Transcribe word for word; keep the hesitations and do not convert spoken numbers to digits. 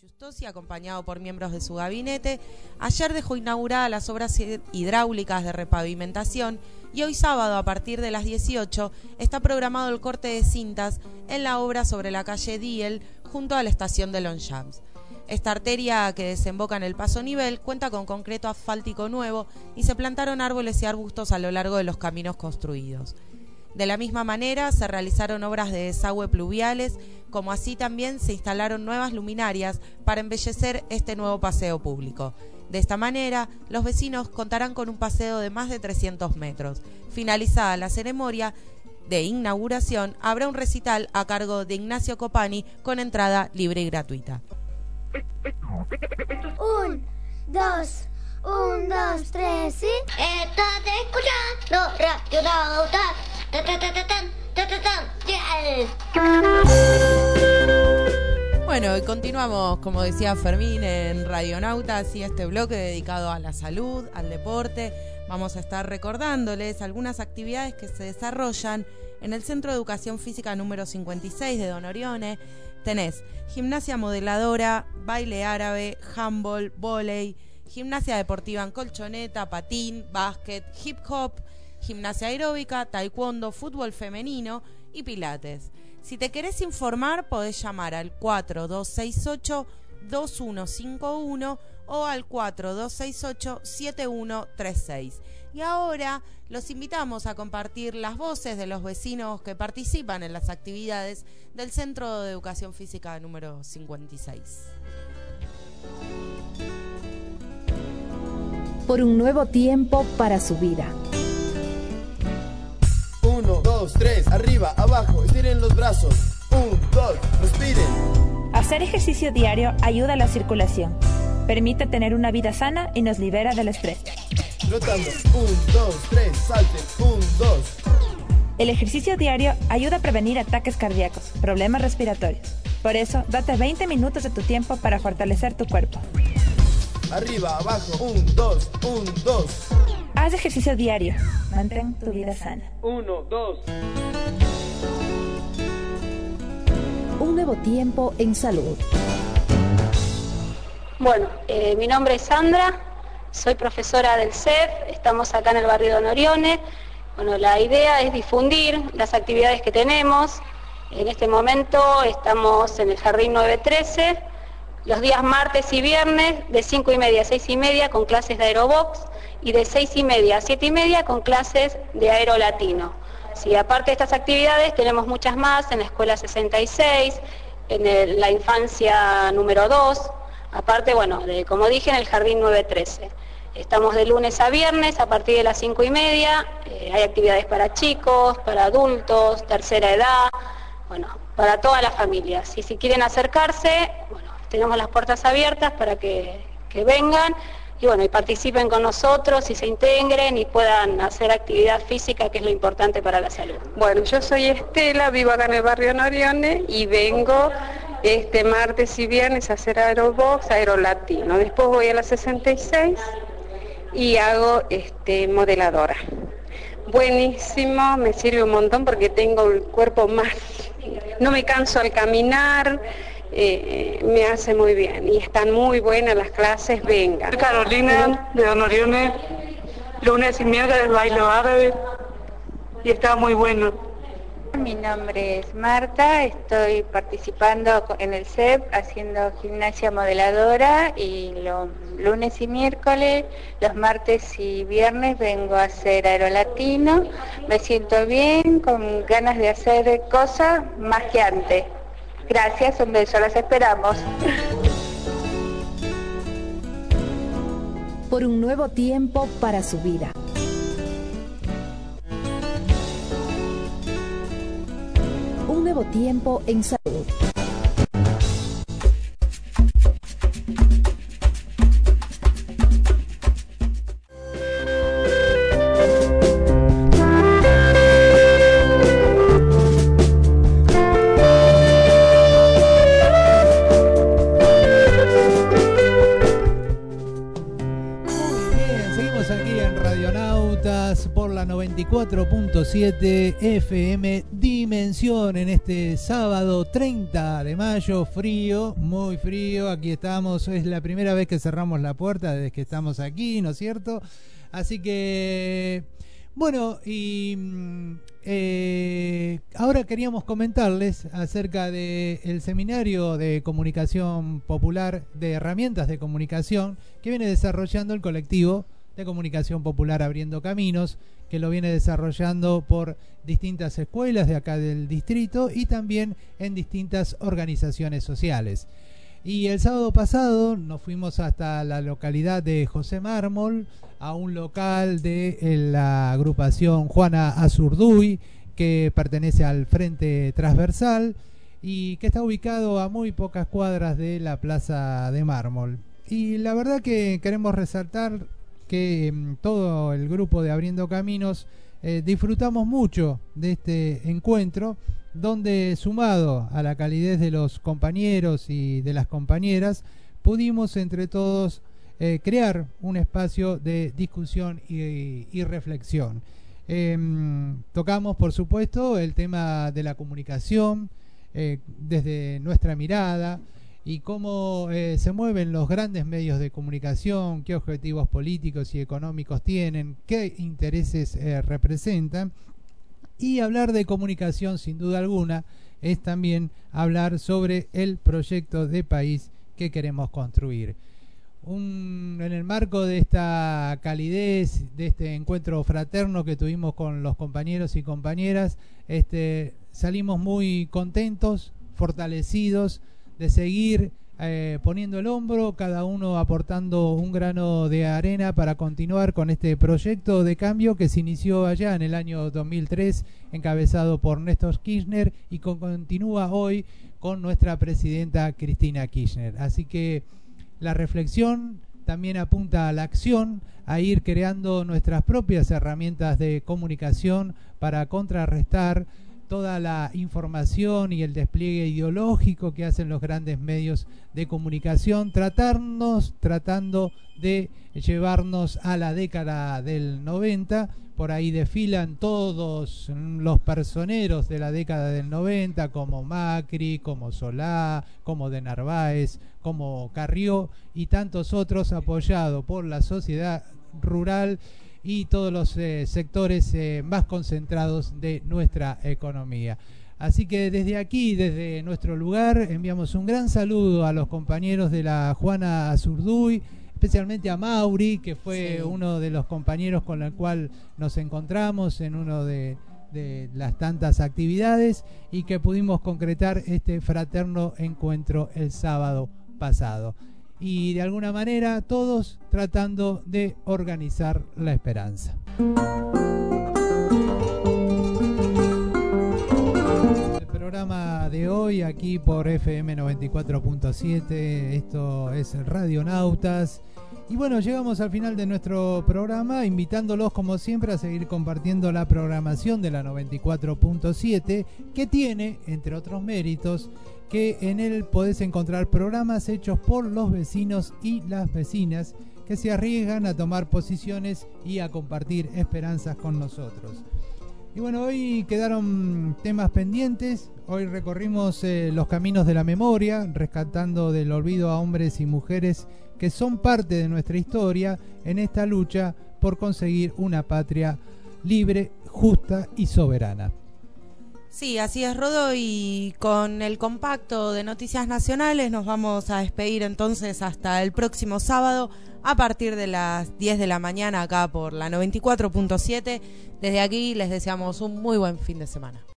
Giustosi, acompañado por miembros de su gabinete, ayer dejó inauguradas las obras hidráulicas de repavimentación y hoy sábado a partir de las dieciocho está programado el corte de cintas en la obra sobre la calle Diel junto a la estación de Longchamps. Esta arteria que desemboca en el Paso Nivel cuenta con concreto asfáltico nuevo y se plantaron árboles y arbustos a lo largo de los caminos construidos. De la misma manera, se realizaron obras de desagüe pluviales, como así también se instalaron nuevas luminarias para embellecer este nuevo paseo público. De esta manera, los vecinos contarán con un paseo de más de trescientos metros. Finalizada la ceremonia de inauguración, habrá un recital a cargo de Ignacio Copani con entrada libre y gratuita. Un, dos, un, dos, tres, ¿sí? Estás escuchando Radio Nauta. Bueno, y continuamos, como decía Fermín, en Radionautas y este bloque dedicado a la salud, al deporte. Vamos a estar recordándoles algunas actividades que se desarrollan en el Centro de Educación Física número cincuenta y seis de Don Orione. Tenés gimnasia modeladora, baile árabe, handball, vóley, gimnasia deportiva en colchoneta, patín, básquet, hip hop, gimnasia aeróbica, taekwondo, fútbol femenino y pilates. Si te querés informar, podés llamar al cuatro dos seis ocho, dos uno cinco uno o al cuatro dos seis ocho, siete uno tres seis. Y ahora los invitamos a compartir las voces de los vecinos que participan en las actividades del Centro de Educación Física número cincuenta y seis. Por un nuevo tiempo para su vida. Uno, dos, tres, arriba, abajo, estiren los brazos. Un, dos, respiren. Hacer ejercicio diario ayuda a la circulación, permite tener una vida sana y nos libera del estrés. Rotando, un, dos, tres, salten, un, dos. El ejercicio diario ayuda a prevenir ataques cardíacos, problemas respiratorios. Por eso, date veinte minutos de tu tiempo para fortalecer tu cuerpo. Arriba, abajo, un, dos, un, dos. Haz ejercicio diario. Mantén tu vida sana. Uno, dos. Un nuevo tiempo en salud. Bueno, eh, mi nombre es Sandra, soy profesora del C E F, estamos acá en el barrio Don Orione. Bueno, la idea es difundir las actividades que tenemos. En este momento estamos en el Jardín nueve trece, los días martes y viernes de cinco y media a seis y media con clases de aerobox y de seis y media a siete y media con clases de aero latino. Sí, aparte de estas actividades tenemos muchas más en la escuela sesenta y seis, en el, la infancia número dos, aparte, bueno, de, como dije, en el jardín nueve trece. Estamos de lunes a viernes a partir de las cinco y media, eh, hay actividades para chicos, para adultos, tercera edad, bueno, para todas las familias. Y si quieren acercarse, bueno, tenemos las puertas abiertas para que, que vengan y bueno, y participen con nosotros y se integren y puedan hacer actividad física, que es lo importante para la salud. Bueno, yo soy Estela, vivo acá en el barrio Norione y vengo este martes y viernes a hacer aerobox, aerolatino. Después voy a la sesenta y seis y hago este modeladora. Buenísimo, me sirve un montón porque tengo el cuerpo más, no me canso al caminar. Eh, me hace muy bien y están muy buenas las clases, vengan. Carolina de Don Orione, lunes y miércoles bailo árabe y está muy bueno. Mi nombre es Marta, estoy participando en el C E P haciendo gimnasia modeladora y los lunes y miércoles, los martes y viernes vengo a hacer aerolatino. Me siento bien, con ganas de hacer cosas más que antes. Gracias, un beso, las esperamos. Por un nuevo tiempo para su vida. Un nuevo tiempo en salud. noventa y cuatro punto siete F M, dimensión en este sábado treinta de mayo, frío, muy frío. Aquí estamos, es la primera vez que cerramos la puerta desde que estamos aquí, ¿no es cierto? Así que, bueno, y eh, ahora queríamos comentarles acerca del seminario de comunicación popular, de herramientas de comunicación, que viene desarrollando el colectivo de comunicación popular Abriendo Caminos, que lo viene desarrollando por distintas escuelas de acá del distrito y también en distintas organizaciones sociales. Y el sábado pasado nos fuimos hasta la localidad de José Mármol, a un local de la agrupación Juana Azurduy, que pertenece al Frente Transversal y que está ubicado a muy pocas cuadras de la Plaza de Mármol. Y la verdad que queremos resaltar que eh, todo el grupo de Abriendo Caminos eh, disfrutamos mucho de este encuentro, donde sumado a la calidez de los compañeros y de las compañeras, pudimos entre todos eh, crear un espacio de discusión y, y reflexión. Eh, tocamos, por supuesto, el tema de la comunicación eh, desde nuestra mirada, y cómo eh, se mueven los grandes medios de comunicación, qué objetivos políticos y económicos tienen, qué intereses eh, representan. Y hablar de comunicación, sin duda alguna, es también hablar sobre el proyecto de país que queremos construir. Un, en el marco de esta calidez, de este encuentro fraterno que tuvimos con los compañeros y compañeras, este, salimos muy contentos, fortalecidos, de seguir eh, poniendo el hombro, cada uno aportando un grano de arena para continuar con este proyecto de cambio que se inició allá en el año dos mil tres, encabezado por Néstor Kirchner, y con, continúa hoy con nuestra presidenta Cristina Kirchner. Así que la reflexión también apunta a la acción, a ir creando nuestras propias herramientas de comunicación para contrarrestar toda la información y el despliegue ideológico que hacen los grandes medios de comunicación, tratarnos, tratando de llevarnos a la década del noventa. Por ahí desfilan todos los personeros de la década del noventa, como Macri, como Solá, como de Narváez, como Carrió y tantos otros, apoyados por la sociedad rural y todos los eh, sectores eh, más concentrados de nuestra economía. Así que desde aquí, desde nuestro lugar, enviamos un gran saludo a los compañeros de la Juana Azurduy, especialmente a Mauri, que fue sí. uno de los compañeros con el cual nos encontramos en uno de, de las tantas actividades y que pudimos concretar este fraterno encuentro el sábado pasado. Y de alguna manera todos tratando de organizar la esperanza. El programa de hoy aquí por F M noventa y cuatro punto siete, esto es Radionautas. Y bueno, llegamos al final de nuestro programa, invitándolos como siempre a seguir compartiendo la programación de la noventa y cuatro punto siete, que tiene, entre otros méritos, que en él podés encontrar programas hechos por los vecinos y las vecinas que se arriesgan a tomar posiciones y a compartir esperanzas con nosotros. Y bueno, hoy quedaron temas pendientes. Hoy recorrimos eh, los caminos de la memoria, rescatando del olvido a hombres y mujeres que son parte de nuestra historia en esta lucha por conseguir una patria libre, justa y soberana. Sí, así es, Rodo, y con el compacto de Noticias Nacionales nos vamos a despedir entonces hasta el próximo sábado a partir de las diez de la mañana acá por la noventa y cuatro punto siete. Desde aquí les deseamos un muy buen fin de semana.